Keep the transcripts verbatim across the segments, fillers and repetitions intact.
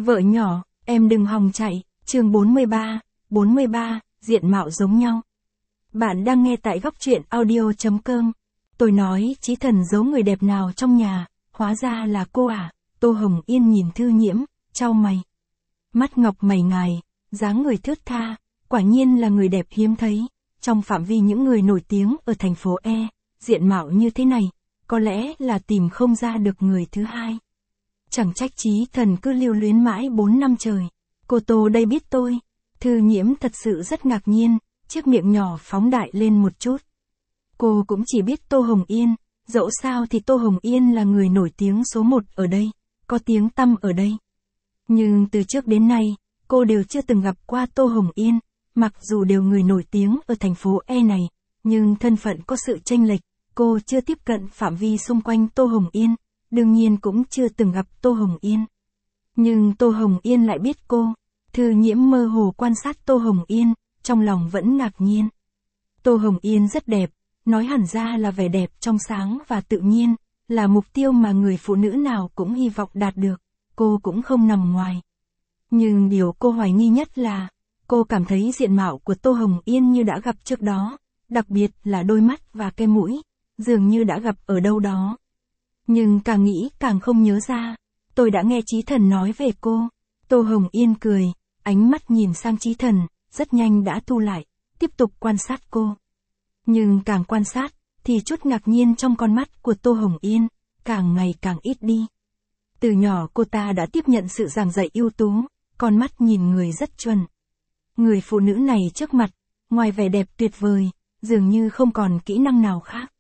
Vợ nhỏ, em đừng hòng chạy, chương bốn mươi ba, bốn mươi ba, diện mạo giống nhau. Bạn đang nghe tại góc truyện audio chấm com. Tôi nói Chí Thần giấu người đẹp nào trong nhà, hóa ra là cô à. Tô Hồng Yên nhìn Thư Nhiễm, chau mày. Mắt ngọc mày ngài, dáng người thướt tha, quả nhiên là người đẹp hiếm thấy. Trong phạm vi những người nổi tiếng ở thành phố E, diện mạo như thế này, có lẽ là tìm không ra được người thứ hai. Chẳng trách Chí Thần cứ lưu luyến mãi bốn năm trời. Cô Tô đây biết tôi. Thư Nhiễm thật sự rất ngạc nhiên, chiếc miệng nhỏ phóng đại lên một chút. Cô cũng chỉ biết Tô Hồng Yên, dẫu sao thì Tô Hồng Yên là người nổi tiếng số một ở đây, có tiếng tăm ở đây. Nhưng từ trước đến nay, cô đều chưa từng gặp qua Tô Hồng Yên, mặc dù đều người nổi tiếng ở thành phố E này, nhưng thân phận có sự chênh lệch, cô chưa tiếp cận phạm vi xung quanh Tô Hồng Yên, đương nhiên cũng chưa từng gặp Tô Hồng Yên. Nhưng Tô Hồng Yên lại biết cô. Thư Nhiễm mơ hồ quan sát Tô Hồng Yên, trong lòng vẫn ngạc nhiên. Tô Hồng Yên rất đẹp, nói hẳn ra là vẻ đẹp trong sáng và tự nhiên, là mục tiêu mà người phụ nữ nào cũng hy vọng đạt được, cô cũng không nằm ngoài. Nhưng điều cô hoài nghi nhất là, cô cảm thấy diện mạo của Tô Hồng Yên như đã gặp trước đó, đặc biệt là đôi mắt và cái mũi, dường như đã gặp ở đâu đó. Nhưng càng nghĩ càng không nhớ ra, tôi đã nghe Chí Thần nói về cô. Tô Hồng Yên cười, ánh mắt nhìn sang Chí Thần, rất nhanh đã thu lại, tiếp tục quan sát cô. Nhưng càng quan sát, thì chút ngạc nhiên trong con mắt của Tô Hồng Yên, càng ngày càng ít đi. Từ nhỏ cô ta đã tiếp nhận sự giảng dạy ưu tú, con mắt nhìn người rất chuẩn. Người phụ nữ này trước mặt, ngoài vẻ đẹp tuyệt vời, dường như không còn kỹ năng nào khác.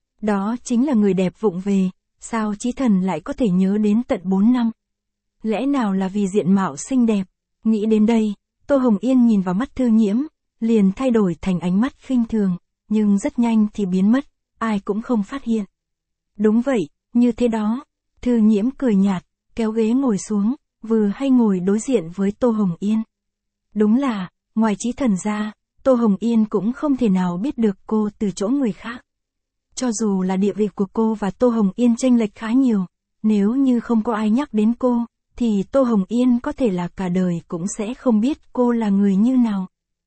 Đó chính là người đẹp vụng về, sao Chí Thần lại có thể nhớ đến tận bốn năm? Lẽ nào là vì diện mạo xinh đẹp? Nghĩ đến đây, Tô Hồng Yên nhìn vào mắt Thư Nhiễm, liền thay đổi thành ánh mắt khinh thường, nhưng rất nhanh thì biến mất, ai cũng không phát hiện. Đúng vậy, như thế đó. Thư Nhiễm cười nhạt, kéo ghế ngồi xuống, vừa hay ngồi đối diện với Tô Hồng Yên. Đúng là, ngoài Chí Thần ra, Tô Hồng Yên cũng không thể nào biết được cô từ chỗ người khác. Cho dù là địa vị của cô và Tô Hồng Yên chênh lệch khá nhiều, nếu như không có ai nhắc đến cô, thì Tô Hồng Yên có thể là cả đời cũng sẽ không biết cô là người như nào.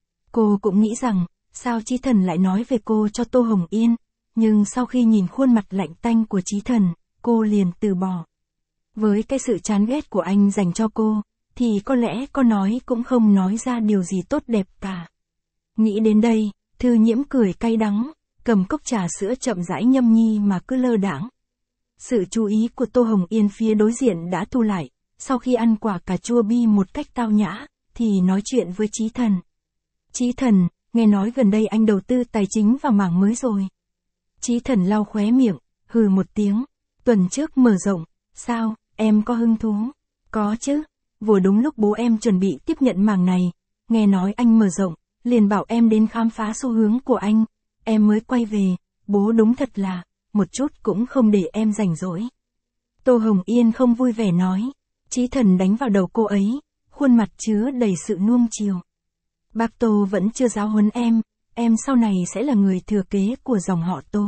Cô cũng nghĩ rằng, sao Chí Thần lại nói về cô cho Tô Hồng Yên, nhưng sau khi nhìn khuôn mặt lạnh tanh của Chí Thần, cô liền từ bỏ. Với cái sự chán ghét của anh dành cho cô, thì có lẽ có nói cũng không nói ra điều gì tốt đẹp cả. Nghĩ đến đây, Thư Nhiễm cười cay đắng, cầm cốc trà sữa chậm rãi nhâm nhi mà cứ lơ đãng. Sự chú ý của Tô Hồng Yên phía đối diện đã thu lại, sau khi ăn quả cà chua bi một cách tao nhã, thì nói chuyện với Chí Thần. Chí Thần, nghe nói gần đây anh đầu tư tài chính vào mảng mới rồi. Chí Thần lau khóe miệng, hừ một tiếng. Tuần trước mở rộng, sao, em có hứng thú? Có chứ, vừa đúng lúc bố em chuẩn bị tiếp nhận mảng này, nghe nói anh mở rộng, liền bảo em đến khám phá xu hướng của anh, em mới quay về, bố đúng thật là, một chút cũng không để em rảnh rỗi. Tô Hồng Yên không vui vẻ nói. Chí Thần đánh vào đầu cô ấy, khuôn mặt chứa đầy sự nuông chiều. Bác Tô vẫn chưa giáo huấn em, em sau này sẽ là người thừa kế của dòng họ Tô.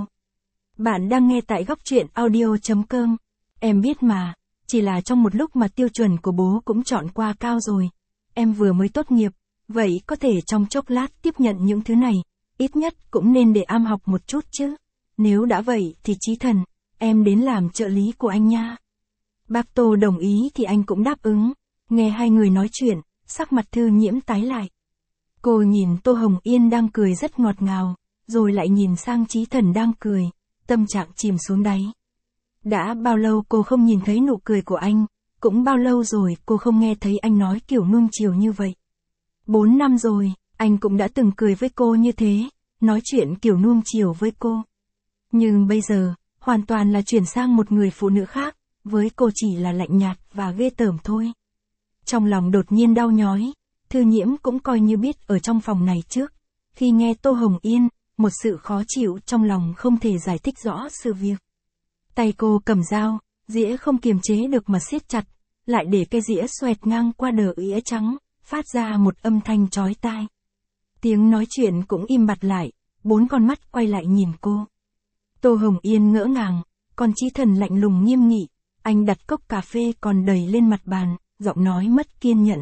Bạn đang nghe tại góc truyện audio chấm com. Em biết mà, chỉ là trong một lúc mà tiêu chuẩn của bố cũng chọn qua cao rồi. Em vừa mới tốt nghiệp, vậy có thể trong chốc lát tiếp nhận những thứ này, ít nhất cũng nên để am học một chút chứ. Nếu đã vậy thì Chí Thần, em đến làm trợ lý của anh nha. Bác Tô đồng ý thì anh cũng đáp ứng. Nghe hai người nói chuyện, sắc mặt Thư Nhiễm tái lại. Cô nhìn Tô Hồng Yên đang cười rất ngọt ngào, rồi lại nhìn sang Chí Thần đang cười, tâm trạng chìm xuống đáy. Đã bao lâu cô không nhìn thấy nụ cười của anh, cũng bao lâu rồi cô không nghe thấy anh nói kiểu nuông chiều như vậy. Bốn năm rồi, anh cũng đã từng cười với cô như thế, nói chuyện kiểu nuông chiều với cô. Nhưng bây giờ, hoàn toàn là chuyển sang một người phụ nữ khác, với cô chỉ là lạnh nhạt và ghê tởm thôi. Trong lòng đột nhiên đau nhói, Thư Nhiễm cũng coi như biết ở trong phòng này trước. Khi nghe Tô Hồng Yên, một sự khó chịu trong lòng không thể giải thích rõ sự việc. Tay cô cầm dao, dĩa không kiềm chế được mà siết chặt, lại để cái dĩa xoẹt ngang qua đờ ĩa trắng, phát ra một âm thanh chói tai. Tiếng nói chuyện cũng im bặt lại, bốn con mắt quay lại nhìn cô. Tô Hồng Yên ngỡ ngàng, còn Chí Thần lạnh lùng nghiêm nghị, anh đặt cốc cà phê còn đầy lên mặt bàn, giọng nói mất kiên nhẫn.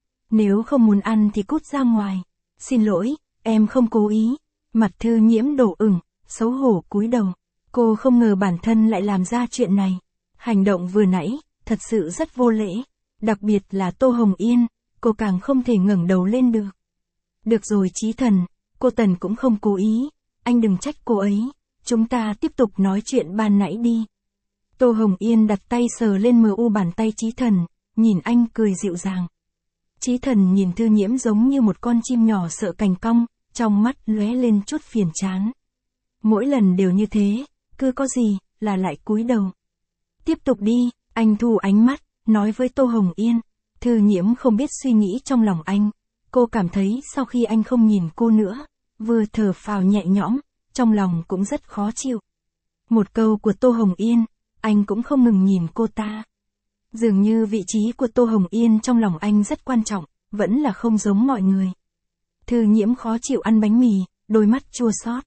Nếu không muốn ăn thì cút ra ngoài. Xin lỗi, em không cố ý. Mặt Thư Nhiễm đỏ ửng, xấu hổ cúi đầu. Cô không ngờ bản thân lại làm ra chuyện này. Hành động vừa nãy, thật sự rất vô lễ. Đặc biệt là Tô Hồng Yên, cô càng không thể ngẩng đầu lên được. Được rồi Chí Thần, cô Tần cũng không cố ý. Anh đừng trách cô ấy. Chúng ta tiếp tục nói chuyện ban nãy đi. Tô Hồng Yên đặt tay sờ lên mờ u bàn tay Chí Thần, nhìn anh cười dịu dàng. Chí Thần nhìn Thư Nhiễm giống như một con chim nhỏ sợ cành cong, trong mắt lóe lên chút phiền chán. Mỗi lần đều như thế, cứ có gì, là lại cúi đầu. Tiếp tục đi, anh thu ánh mắt, nói với Tô Hồng Yên. Thư Nhiễm không biết suy nghĩ trong lòng anh. Cô cảm thấy sau khi anh không nhìn cô nữa, vừa thở phào nhẹ nhõm, trong lòng cũng rất khó chịu. Một câu của Tô Hồng Yên, anh cũng không ngừng nhìn cô ta. Dường như vị trí của Tô Hồng Yên trong lòng anh rất quan trọng, vẫn là không giống mọi người. Thư Nhiễm khó chịu ăn bánh mì, đôi mắt chua xót.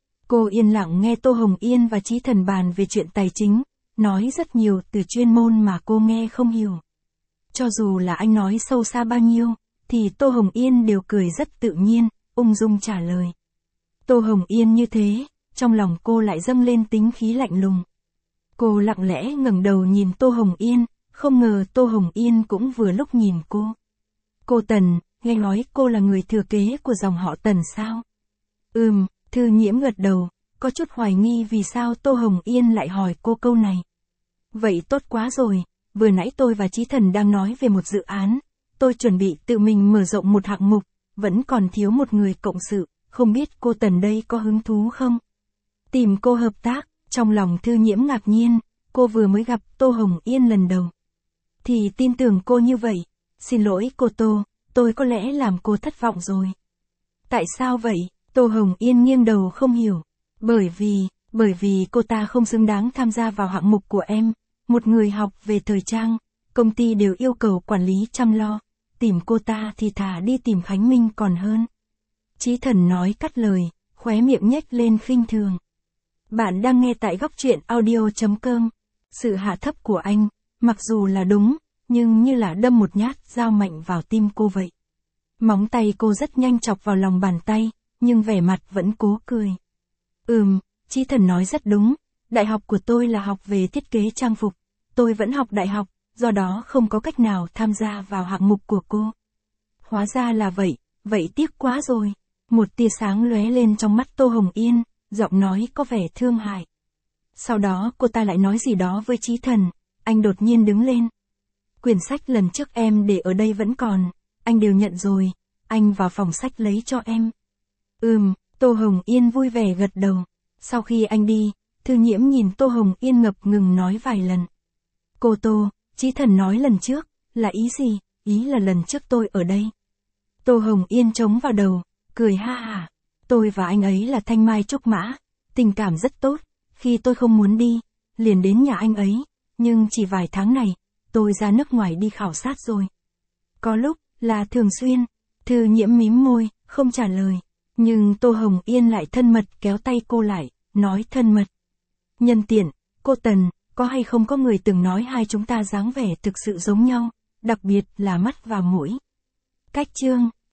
Cô yên lặng nghe Tô Hồng Yên và Chí Thần bàn về chuyện tài chính, nói rất nhiều từ chuyên môn mà cô nghe không hiểu. Cho dù là anh nói sâu xa bao nhiêu, thì Tô Hồng Yên đều cười rất tự nhiên, ung dung trả lời. Tô Hồng Yên như thế, trong lòng cô lại dâng lên tính khí lạnh lùng. Cô lặng lẽ ngẩng đầu nhìn Tô Hồng Yên, không ngờ Tô Hồng Yên cũng vừa lúc nhìn cô. Cô Tần, nghe nói cô là người thừa kế của dòng họ Tần sao? Ừm, Thư Nhiễm gật đầu, có chút hoài nghi vì sao Tô Hồng Yên lại hỏi cô câu này. Vậy tốt quá rồi, vừa nãy tôi và Chí Thần đang nói về một dự án, tôi chuẩn bị tự mình mở rộng một hạng mục, vẫn còn thiếu một người cộng sự, không biết cô Tần đây có hứng thú không? Tìm cô hợp tác, trong lòng Thư Nhiễm ngạc nhiên, cô vừa mới gặp Tô Hồng Yên lần đầu. Thì tin tưởng cô như vậy, xin lỗi cô Tô, tôi có lẽ làm cô thất vọng rồi. Tại sao vậy? Tô Hồng Yên nghiêng đầu không hiểu. Bởi vì, bởi vì cô ta không xứng đáng tham gia vào hạng mục của em. Một người học về thời trang, công ty đều yêu cầu quản lý chăm lo. Tìm cô ta thì thà đi tìm Khánh Minh còn hơn. Chí Thần nói cắt lời, khóe miệng nhếch lên khinh thường. Bạn đang nghe tại góc truyện audio chấm com. Sự hạ thấp của anh, mặc dù là đúng, nhưng như là đâm một nhát dao mạnh vào tim cô vậy. Móng tay cô rất nhanh chọc vào lòng bàn tay, nhưng vẻ mặt vẫn cố cười. Ừm, Chí Thần nói rất đúng, đại học của tôi là học về thiết kế trang phục. Tôi vẫn học đại học, do đó không có cách nào tham gia vào hạng mục của cô. Hóa ra là vậy, vậy tiếc quá rồi. Một tia sáng lóe lên trong mắt Tô Hồng Yên, giọng nói có vẻ thương hại. Sau đó cô ta lại nói gì đó với Chí Thần, anh đột nhiên đứng lên. Quyển sách lần trước em để ở đây vẫn còn, anh đều nhận rồi, anh vào phòng sách lấy cho em. Ừm, Tô Hồng Yên vui vẻ gật đầu. Sau khi anh đi, Thư Nhiễm nhìn Tô Hồng Yên ngập ngừng nói vài lần. Cô Tô, Chí Thần nói lần trước, là ý gì? Ý là lần trước tôi ở đây. Tô Hồng Yên chống vào đầu, cười ha hả. Tôi và anh ấy là thanh mai trúc mã, tình cảm rất tốt. Khi tôi không muốn đi, liền đến nhà anh ấy, nhưng chỉ vài tháng này, tôi ra nước ngoài đi khảo sát rồi. Có lúc, là thường xuyên. Thư Nhiễm mím môi, không trả lời. Nhưng Tô Hồng Yên lại thân mật kéo tay cô lại, nói thân mật. Nhân tiện, cô Tần, có hay không có người từng nói hai chúng ta dáng vẻ thực sự giống nhau, đặc biệt là mắt và mũi. Cách chương